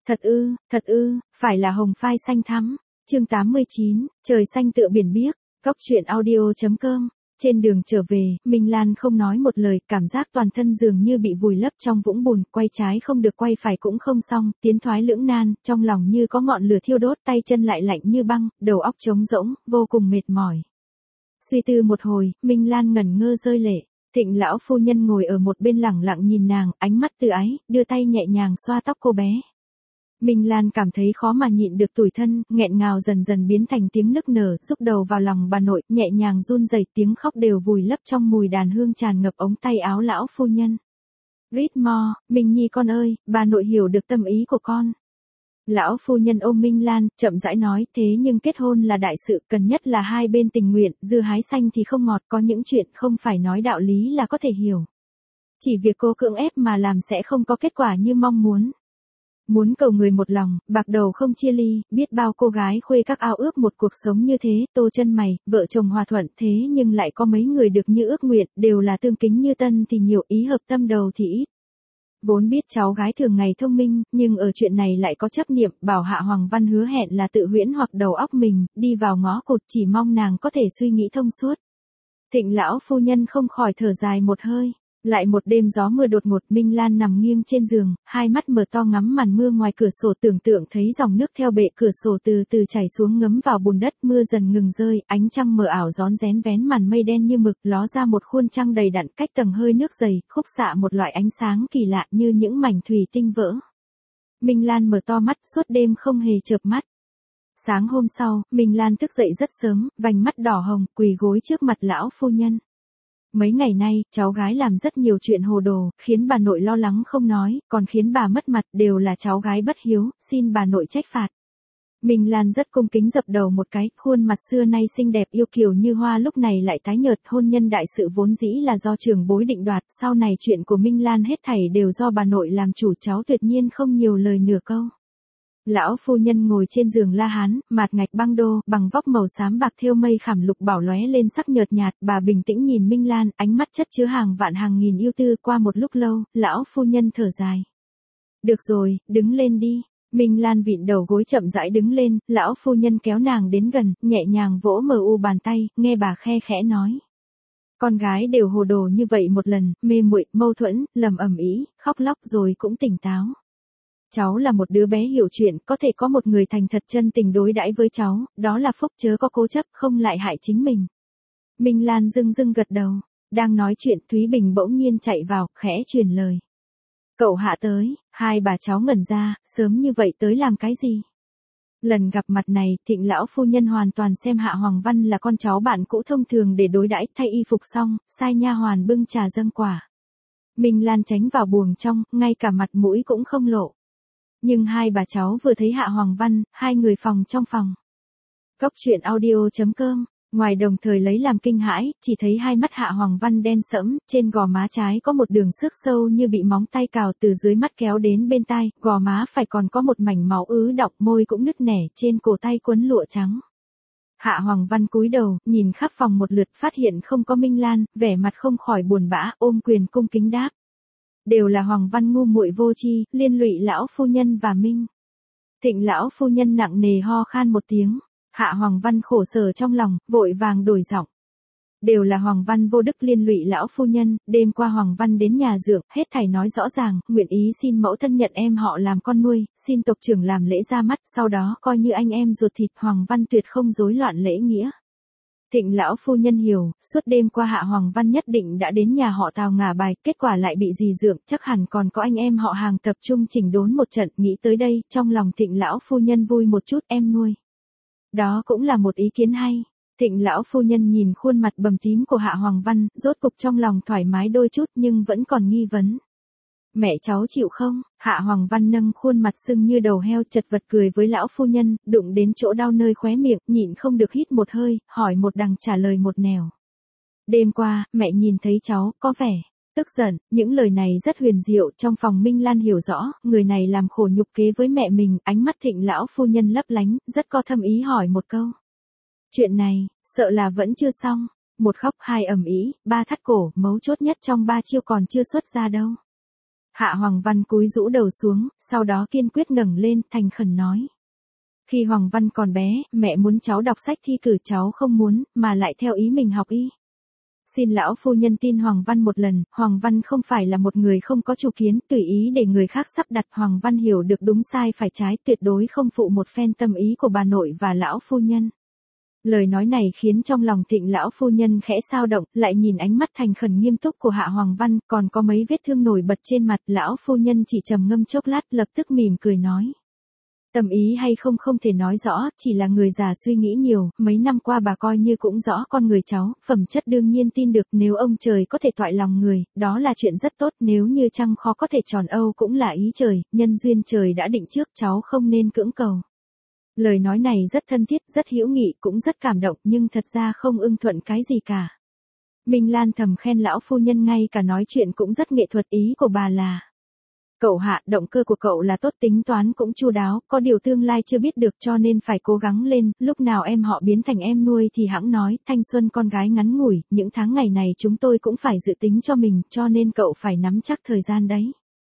Thật ư, phải là hồng phai xanh thắm. Chương 89, trời xanh tựa biển biếc. Góc truyện audio.com. Trên đường trở về, Minh Lan không nói một lời, cảm giác toàn thân dường như bị vùi lấp trong vũng bùn, quay trái không được quay phải cũng không xong, tiến thoái lưỡng nan, trong lòng như có ngọn lửa thiêu đốt, tay chân lại lạnh như băng, đầu óc trống rỗng, vô cùng mệt mỏi. Suy tư một hồi, Minh Lan ngẩn ngơ rơi lệ. Thịnh lão phu nhân ngồi ở một bên lẳng lặng nhìn nàng, ánh mắt từ ái, đưa tay nhẹ nhàng xoa tóc cô bé. Minh Lan cảm thấy khó mà nhịn được tủi thân, nghẹn ngào dần dần biến thành tiếng nức nở, rúc đầu vào lòng bà nội, nhẹ nhàng run rẩy, tiếng khóc đều vùi lấp trong mùi đàn hương tràn ngập ống tay áo lão phu nhân. Read more, Minh Nhi con ơi, bà nội hiểu được tâm ý của con. Lão phu nhân ôm Minh Lan, chậm rãi nói, thế nhưng kết hôn là đại sự, cần nhất là hai bên tình nguyện, dưa hái xanh thì không ngọt, có những chuyện không phải nói đạo lý là có thể hiểu. Chỉ việc cô cưỡng ép mà làm sẽ không có kết quả như mong muốn. Muốn cầu người một lòng, bạc đầu không chia ly, biết bao cô gái khuê các ao ước một cuộc sống như thế, tô chân mày, vợ chồng hòa thuận thế nhưng lại có mấy người được như ước nguyện, đều là tương kính như tân thì nhiều, ý hợp tâm đầu thì ít. Vốn biết cháu gái thường ngày thông minh, nhưng ở chuyện này lại có chấp niệm, bảo Hạ Hoàng Văn hứa hẹn là tự huyễn hoặc đầu óc mình, đi vào ngõ cụt, chỉ mong nàng có thể suy nghĩ thông suốt. Thịnh lão phu nhân không khỏi thở dài một hơi. Lại một đêm gió mưa đột ngột, Minh Lan nằm nghiêng trên giường, hai mắt mở to ngắm màn mưa ngoài cửa sổ, tưởng tượng thấy dòng nước theo bệ cửa sổ từ từ chảy xuống ngấm vào bùn đất, mưa dần ngừng rơi, ánh trăng mờ ảo rón rén vén màn mây đen như mực, ló ra một khuôn trăng đầy đặn, cách tầng hơi nước dày, khúc xạ một loại ánh sáng kỳ lạ như những mảnh thủy tinh vỡ. Minh Lan mở to mắt, suốt đêm không hề chợp mắt. Sáng hôm sau, Minh Lan thức dậy rất sớm, vành mắt đỏ hồng, quỳ gối trước mặt lão phu nhân. Mấy ngày nay, cháu gái làm rất nhiều chuyện hồ đồ, khiến bà nội lo lắng không nói, còn khiến bà mất mặt, đều là cháu gái bất hiếu, xin bà nội trách phạt. Minh Lan rất cung kính dập đầu một cái, khuôn mặt xưa nay xinh đẹp yêu kiều như hoa lúc này lại tái nhợt, hôn nhân đại sự vốn dĩ là do trưởng bối định đoạt, sau này chuyện của Minh Lan hết thảy đều do bà nội làm chủ, cháu tuyệt nhiên không nhiều lời nửa câu. Lão phu nhân ngồi trên giường la hán, mạt ngạch băng đô, bằng vóc màu xám bạc thêu mây khảm lục bảo lóe lên sắc nhợt nhạt, bà bình tĩnh nhìn Minh Lan, ánh mắt chất chứa hàng vạn hàng nghìn yêu tư. Qua một lúc lâu, lão phu nhân thở dài. Được rồi, đứng lên đi. Minh Lan vịn đầu gối chậm rãi đứng lên, lão phu nhân kéo nàng đến gần, nhẹ nhàng vỗ mờ u bàn tay, nghe bà khe khẽ nói. Con gái đều hồ đồ như vậy một lần, mê muội, mâu thuẫn, lầm ầm ĩ, khóc lóc rồi cũng tỉnh táo. Cháu là một đứa bé hiểu chuyện, có thể có một người thành thật chân tình đối đãi với cháu, đó là phúc, chớ có cố chấp, không lại hại chính mình. Minh Lan dưng dưng gật đầu, đang nói chuyện Thúy Bình bỗng nhiên chạy vào, khẽ truyền lời. Cậu Hạ tới. Hai bà cháu ngẩn ra, sớm như vậy tới làm cái gì? Lần gặp mặt này, Thịnh lão phu nhân hoàn toàn xem Hạ Hoàng Văn là con cháu bạn cũ thông thường để đối đãi, thay y phục xong, sai nha hoàn bưng trà dâng quả. Minh Lan tránh vào buồng trong, ngay cả mặt mũi cũng không lộ. Nhưng hai bà cháu vừa thấy Hạ Hoàng Văn, hai người phòng trong phòng. Góc truyện audio.com. Ngoài đồng thời lấy làm kinh hãi, chỉ thấy hai mắt Hạ Hoàng Văn đen sẫm, trên gò má trái có một đường xước sâu như bị móng tay cào từ dưới mắt kéo đến bên tai, gò má phải còn có một mảnh máu ứ đọng, môi cũng nứt nẻ, trên cổ tay quấn lụa trắng. Hạ Hoàng Văn cúi đầu, nhìn khắp phòng một lượt, phát hiện không có Minh Lan, vẻ mặt không khỏi buồn bã, ôm quyền cung kính đáp. Đều là Hoàng Văn ngu muội vô tri, liên lụy lão phu nhân và Minh. Thịnh lão phu nhân nặng nề ho khan một tiếng. Hạ Hoàng Văn khổ sở trong lòng, vội vàng đổi giọng. Đều là Hoàng Văn vô đức liên lụy lão phu nhân, đêm qua Hoàng Văn đến nhà dượng, hết thảy nói rõ ràng, nguyện ý xin mẫu thân nhận em họ làm con nuôi, xin tộc trưởng làm lễ ra mắt, sau đó coi như anh em ruột thịt. Hoàng Văn tuyệt không rối loạn lễ nghĩa. Thịnh lão phu nhân hiểu, suốt đêm qua Hạ Hoàng Văn nhất định đã đến nhà họ Tào ngả bài, kết quả lại bị dì dượng, chắc hẳn còn có anh em họ hàng tập trung chỉnh đốn một trận, nghĩ tới đây, trong lòng Thịnh lão phu nhân vui một chút, em nuôi. Đó cũng là một ý kiến hay. Thịnh lão phu nhân nhìn khuôn mặt bầm tím của Hạ Hoàng Văn, rốt cục trong lòng thoải mái đôi chút nhưng vẫn còn nghi vấn. Mẹ cháu chịu không? Hạ Hoàng Văn nâng khuôn mặt sưng như đầu heo, chật vật cười với lão phu nhân, đụng đến chỗ đau nơi khóe miệng, nhịn không được hít một hơi, hỏi một đằng trả lời một nẻo. Đêm qua, mẹ nhìn thấy cháu, có vẻ tức giận, những lời này rất huyền diệu, trong phòng Minh Lan hiểu rõ, người này làm khổ nhục kế với mẹ mình, ánh mắt Thịnh lão phu nhân lấp lánh, rất có thâm ý hỏi một câu. Chuyện này, sợ là vẫn chưa xong, một khóc hai ầm ĩ, ba thắt cổ, mấu chốt nhất trong ba chiêu còn chưa xuất ra đâu. Hạ Hoàng Văn cúi rũ đầu xuống, sau đó kiên quyết ngẩng lên, thành khẩn nói. Khi Hoàng Văn còn bé, mẹ muốn cháu đọc sách thi cử cháu không muốn, mà lại theo ý mình học y. Xin lão phu nhân tin Hoàng Văn một lần, Hoàng Văn không phải là một người không có chủ kiến, tùy ý để người khác sắp đặt. Hoàng Văn hiểu được đúng sai phải trái, tuyệt đối không phụ một phen tâm ý của bà nội và lão phu nhân. Lời nói này khiến trong lòng Thịnh lão phu nhân khẽ xao động, lại nhìn ánh mắt thành khẩn nghiêm túc của Hạ Hoàng Văn, còn có mấy vết thương nổi bật trên mặt. Lão phu nhân chỉ trầm ngâm chốc lát, lập tức mỉm cười nói. Tâm ý hay không không thể nói rõ, chỉ là người già suy nghĩ nhiều, mấy năm qua bà coi như cũng rõ con người cháu, phẩm chất đương nhiên tin được, nếu ông trời có thể toại lòng người, đó là chuyện rất tốt, nếu như trăng khó có thể tròn âu cũng là ý trời, nhân duyên trời đã định trước, cháu không nên cưỡng cầu. Lời nói này rất thân thiết, rất hữu nghị, cũng rất cảm động, nhưng thật ra không ưng thuận cái gì cả. Minh Lan thầm khen lão phu nhân, ngay cả nói chuyện cũng rất nghệ thuật, ý của bà là. Cậu Hạ, động cơ của cậu là tốt, tính toán cũng chu đáo, có điều tương lai chưa biết được cho nên phải cố gắng lên, lúc nào em họ biến thành em nuôi thì hẵng nói, thanh xuân con gái ngắn ngủi, những tháng ngày này chúng tôi cũng phải dự tính cho mình, cho nên cậu phải nắm chắc thời gian đấy.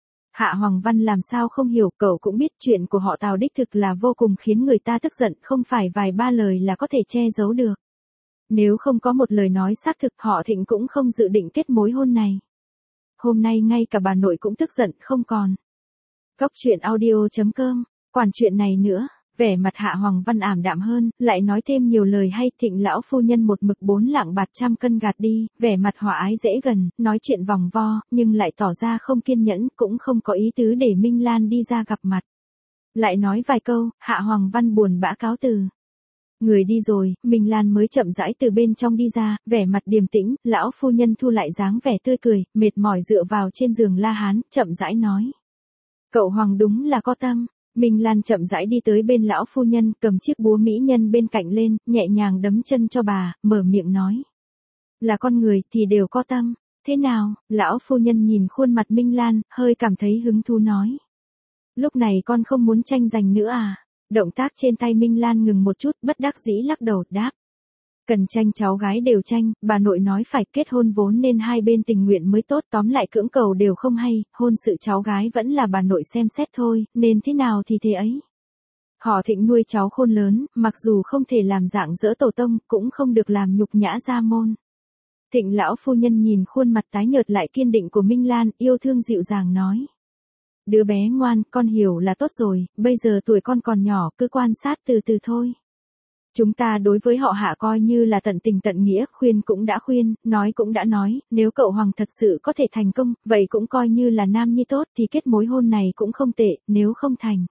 Hạ Hoàng Văn làm sao không hiểu, cậu cũng biết chuyện của họ Tào đích thực là vô cùng khiến người ta tức giận, không phải vài ba lời là có thể che giấu được. Nếu không có một lời nói xác thực, họ Thịnh cũng không dự định kết mối hôn này. Hôm nay ngay cả bà nội cũng tức giận không còn. Góc truyện audio.com, quản chuyện này nữa, vẻ mặt Hạ Hoàng Văn ảm đạm hơn, lại nói thêm nhiều lời hay. Thịnh lão phu nhân một mực 4 lạng bạc trăm cân gạt đi, vẻ mặt hòa ái dễ gần, nói chuyện vòng vo, nhưng lại tỏ ra không kiên nhẫn, cũng không có ý tứ để Minh Lan đi ra gặp mặt. Lại nói vài câu, Hạ Hoàng Văn buồn bã cáo từ. Người đi rồi, Minh Lan mới chậm rãi từ bên trong đi ra, vẻ mặt điềm tĩnh, lão phu nhân thu lại dáng vẻ tươi cười, mệt mỏi dựa vào trên giường la hán, chậm rãi nói. Cậu Hoàng đúng là có tâm. Minh Lan chậm rãi đi tới bên lão phu nhân, cầm chiếc búa mỹ nhân bên cạnh lên, nhẹ nhàng đấm chân cho bà, mở miệng nói. Là con người thì đều có tâm, thế nào? Lão phu nhân nhìn khuôn mặt Minh Lan, hơi cảm thấy hứng thú nói. Lúc này con không muốn tranh giành nữa à? Động tác trên tay Minh Lan ngừng một chút, bất đắc dĩ lắc đầu, đáp. Cần tranh cháu gái đều tranh, bà nội nói phải kết hôn vốn nên hai bên tình nguyện mới tốt, tóm lại cưỡng cầu đều không hay, hôn sự cháu gái vẫn là bà nội xem xét thôi, nên thế nào thì thế ấy. Họ Thịnh nuôi cháu khôn lớn, mặc dù không thể làm dạng dỡ tổ tông, cũng không được làm nhục nhã gia môn. Thịnh lão phu nhân nhìn khuôn mặt tái nhợt lại kiên định của Minh Lan, yêu thương dịu dàng nói. Đứa bé ngoan, con hiểu là tốt rồi, bây giờ tuổi con còn nhỏ, cứ quan sát từ từ thôi. Chúng ta đối với họ Hạ coi như là tận tình tận nghĩa, khuyên cũng đã khuyên, nói cũng đã nói, nếu cậu Hoàng thật sự có thể thành công, vậy cũng coi như là nam nhi tốt thì kết mối hôn này cũng không tệ, nếu không thành.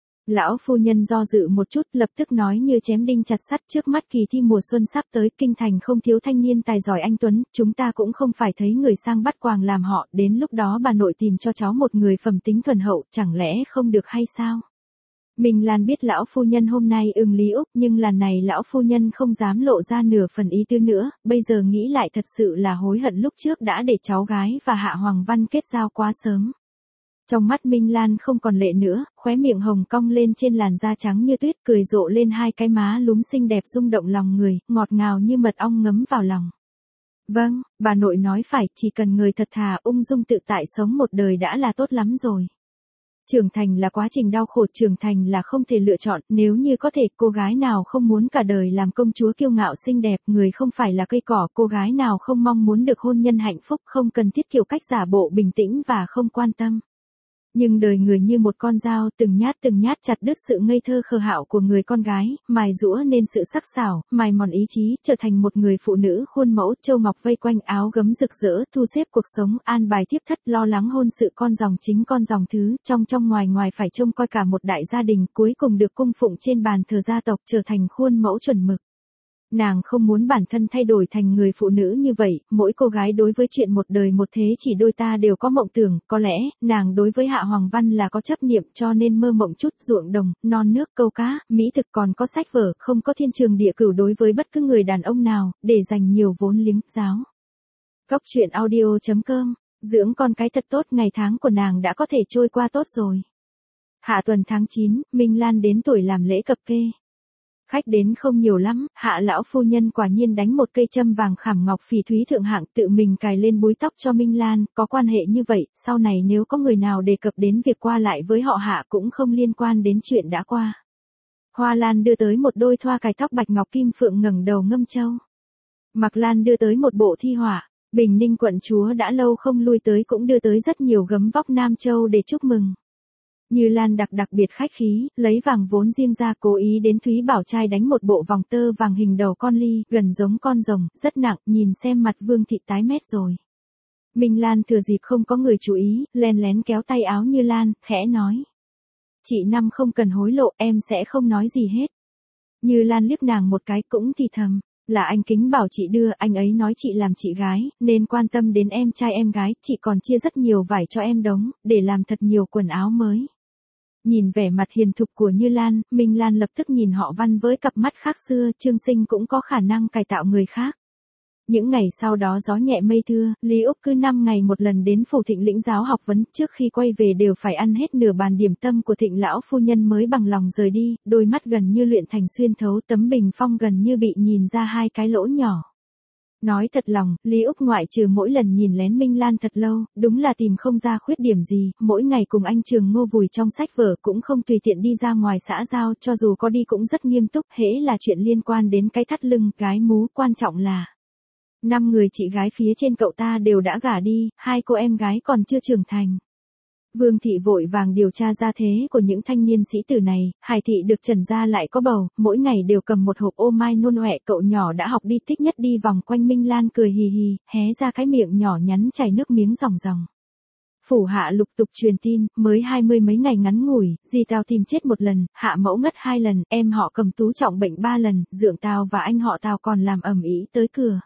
Lão phu nhân do dự một chút, lập tức nói như chém đinh chặt sắt, trước mắt kỳ thi mùa xuân sắp tới, kinh thành không thiếu thanh niên tài giỏi anh tuấn, chúng ta cũng không phải thấy người sang bắt quàng làm họ, đến lúc đó bà nội tìm cho cháu một người phẩm tính thuần hậu, chẳng lẽ không được hay sao? Minh Lan biết lão phu nhân hôm nay ưng lý úc, nhưng lần này lão phu nhân không dám lộ ra nửa phần ý tư nữa, bây giờ nghĩ lại thật sự là hối hận lúc trước đã để cháu gái và Hạ Hoàng Văn kết giao quá sớm. Trong mắt Minh Lan không còn lệ nữa, khóe miệng hồng cong lên trên làn da trắng như tuyết, cười rộ lên hai cái má lúm xinh đẹp rung động lòng người, ngọt ngào như mật ong ngấm vào lòng. Vâng, bà nội nói phải, chỉ cần người thật thà ung dung tự tại sống một đời đã là tốt lắm rồi. Trưởng thành là quá trình đau khổ, trưởng thành là không thể lựa chọn, nếu như có thể, cô gái nào không muốn cả đời làm công chúa kiêu ngạo xinh đẹp, người không phải là cây cỏ, cô gái nào không mong muốn được hôn nhân hạnh phúc, không cần thiết kiểu cách giả bộ bình tĩnh và không quan tâm. Nhưng đời người như một con dao, từng nhát chặt đứt sự ngây thơ khờ hạo của người con gái, mài giũa nên sự sắc sảo, mài mòn ý chí, trở thành một người phụ nữ khuôn mẫu, châu ngọc vây quanh, áo gấm rực rỡ, thu xếp cuộc sống, an bài tiếp thất, lo lắng hôn sự, con dòng chính con dòng thứ, trong ngoài ngoài phải trông coi cả một đại gia đình, cuối cùng được cung phụng trên bàn thờ gia tộc, trở thành khuôn mẫu chuẩn mực. Nàng không muốn bản thân thay đổi thành người phụ nữ như vậy, mỗi cô gái đối với chuyện một đời một thế chỉ đôi ta đều có mộng tưởng, có lẽ, nàng đối với Hạ Hoàng Văn là có chấp niệm cho nên mơ mộng chút ruộng đồng, non nước, câu cá, mỹ thực, còn có sách vở, không có thiên trường địa cửu đối với bất cứ người đàn ông nào, để dành nhiều vốn liếng, giáo. Góc truyện audio.com, dưỡng con cái thật tốt, ngày tháng của nàng đã có thể trôi qua tốt rồi. Hạ tuần tháng 9, Minh Lan đến tuổi làm lễ cập kê. Khách đến không nhiều lắm, Hạ lão phu nhân quả nhiên đánh một cây châm vàng khảm ngọc phỉ thúy thượng hạng tự mình cài lên búi tóc cho Minh Lan, có quan hệ như vậy, sau này nếu có người nào đề cập đến việc qua lại với họ Hạ cũng không liên quan đến chuyện đã qua. Hoa Lan đưa tới một đôi thoa cài tóc bạch ngọc kim phượng ngẩng đầu ngâm châu. Mạc Lan đưa tới một bộ thi họa, Bình Ninh quận chúa đã lâu không lui tới cũng đưa tới rất nhiều gấm vóc Nam Châu để chúc mừng. Như Lan đặc biệt khách khí, lấy vàng vốn riêng ra cố ý đến Thúy Bảo trai đánh một bộ vòng tơ vàng hình đầu con ly, gần giống con rồng, rất nặng, nhìn xem mặt Vương thị tái mét rồi. Minh Lan thừa dịp không có người chú ý, len lén kéo tay áo Như Lan, khẽ nói. Chị Năm không cần hối lộ, em sẽ không nói gì hết. Như Lan liếc nàng một cái cũng thì thầm. Là anh Kính bảo chị đưa, anh ấy nói chị làm chị gái, nên quan tâm đến em trai em gái, chị còn chia rất nhiều vải cho em đống, để làm thật nhiều quần áo mới. Nhìn vẻ mặt hiền thục của Như Lan, Minh Lan lập tức nhìn họ Văn với cặp mắt khác xưa, Trương Sinh cũng có khả năng cải tạo người khác. Những ngày sau đó gió nhẹ mây thưa, Lý Úc cứ 5 ngày một lần đến phủ Thịnh lĩnh giáo học vấn, trước khi quay về đều phải ăn hết nửa bàn điểm tâm của Thịnh lão phu nhân mới bằng lòng rời đi, đôi mắt gần như luyện thành xuyên thấu, tấm bình phong gần như bị nhìn ra hai cái lỗ nhỏ. Nói thật lòng, Lý Úc ngoại trừ mỗi lần nhìn lén Minh Lan thật lâu, đúng là tìm không ra khuyết điểm gì, mỗi ngày cùng anh Trường Ngô vùi trong sách vở cũng không tùy tiện đi ra ngoài xã giao, cho dù có đi cũng rất nghiêm túc, hễ là chuyện liên quan đến cái thắt lưng, gái mú, quan trọng là 5 người chị gái phía trên cậu ta đều đã gả đi, 2 cô em gái còn chưa trưởng thành. Vương thị vội vàng điều tra ra thế của những thanh niên sĩ tử này, Hải thị được trần ra lại có bầu, mỗi ngày đều cầm một hộp ô mai nôn ọe, cậu nhỏ đã học đi thích nhất đi vòng quanh Minh Lan cười hì hì, hé ra cái miệng nhỏ nhắn chảy nước miếng ròng ròng. Phủ Hạ lục tục truyền tin, mới 20 mấy ngày ngắn ngủi, dì Tào tìm chết một lần, Hạ mẫu ngất 2 lần, em họ Cầm Tú trọng bệnh 3 lần, dượng Tào và anh họ Tào còn làm ầm ĩ tới cửa.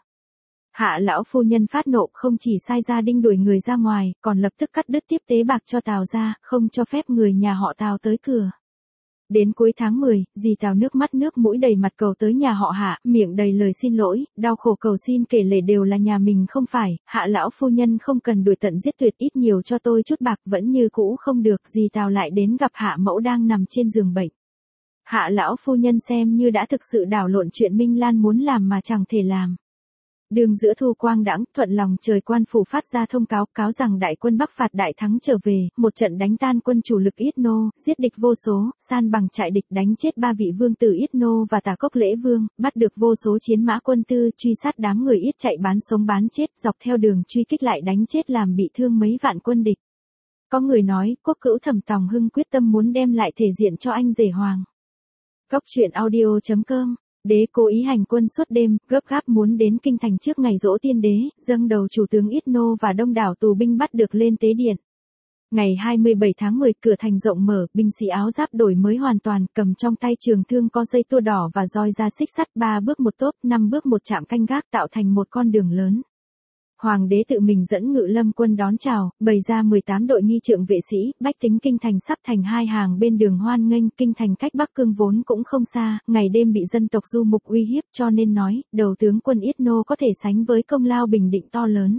Hạ lão phu nhân phát nộ, không chỉ sai gia đinh đuổi người ra ngoài, còn lập tức cắt đứt tiếp tế bạc cho Tào ra, không cho phép người nhà họ Tào tới cửa. Đến cuối tháng 10, dì Tào nước mắt nước mũi đầy mặt cầu tới nhà họ Hạ, miệng đầy lời xin lỗi, đau khổ cầu xin kể lể đều là nhà mình không phải, Hạ lão phu nhân không cần đuổi tận giết tuyệt, ít nhiều cho tôi chút bạc, vẫn như cũ không được, dì Tào lại đến gặp Hạ mẫu đang nằm trên giường bệnh. Hạ lão phu nhân xem như đã thực sự đảo lộn chuyện Minh Lan muốn làm mà chẳng thể làm. Đường giữa thu quang đãng, thuận lòng trời, quan phủ phát ra thông cáo, cáo rằng đại quân Bắc phạt đại thắng trở về, một trận đánh tan quân chủ lực Yết Nô, giết địch vô số, san bằng trại địch, đánh chết 3 vị vương tử Yết Nô và Tả Cốc Lễ Vương, bắt được vô số chiến mã quân tư, truy sát đám người Yết chạy bán sống bán chết, dọc theo đường truy kích lại đánh chết làm bị thương mấy vạn quân địch. Có người nói, quốc cữu Thẩm Tòng Hưng quyết tâm muốn đem lại thể diện cho anh rể hoàng. Góc truyện audio.com. Đế cố ý hành quân suốt đêm, gấp gáp muốn đến kinh thành trước ngày giỗ tiên đế, dâng đầu chủ tướng Yết Nô và đông đảo tù binh bắt được lên tế điện. Ngày 27 tháng 10, cửa thành rộng mở, binh sĩ áo giáp đổi mới hoàn toàn, cầm trong tay trường thương có dây tua đỏ và roi da xích sắt, 3 bước một tốp, 5 bước một trạm canh gác tạo thành một con đường lớn. Hoàng đế tự mình dẫn ngự lâm quân đón chào, bày ra 18 đội nghi trượng vệ sĩ, bách tính kinh thành sắp thành hai hàng bên đường hoan nghênh, kinh thành cách Bắc Cương vốn cũng không xa, ngày đêm bị dân tộc du mục uy hiếp, cho nên nói, đầu tướng quân Yết Nô có thể sánh với công lao bình định to lớn.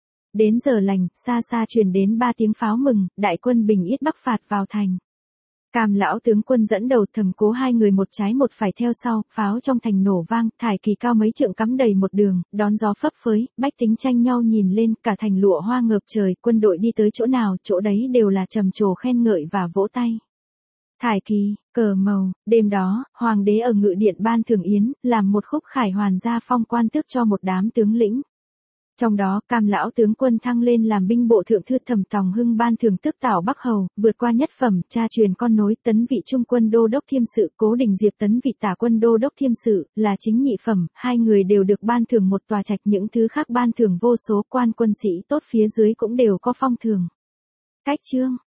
Đến giờ lành, xa xa truyền đến 3 tiếng pháo mừng, đại quân Bình Yết Bắc phạt vào thành. Cam lão tướng quân dẫn đầu, Thẩm Cố hai người một trái một phải theo sau, pháo trong thành nổ vang, thải kỳ cao mấy trượng cắm đầy một đường, đón gió phấp phới, bách tính tranh nhau nhìn lên, cả thành lụa hoa ngợp trời, quân đội đi tới chỗ nào, chỗ đấy đều là trầm trồ khen ngợi và vỗ tay. Thải kỳ, cờ màu, đêm đó, hoàng đế ở ngự điện ban thưởng yến, làm một khúc khải hoàn gia phong quan tước cho một đám tướng lĩnh. Trong đó, Cam lão tướng quân thăng lên làm binh bộ thượng thư, Thẩm Tòng Hưng ban thưởng tước Tảo Bắc Hầu, vượt qua nhất phẩm, cha truyền con nối, tấn vị trung quân đô đốc thiêm sự, Cố Đình Diệp tấn vị tả quân đô đốc thiêm sự, là chính nhị phẩm, hai người đều được ban thưởng một tòa trạch, những thứ khác ban thưởng vô số, quan quân sĩ tốt phía dưới cũng đều có phong thưởng. Cách chương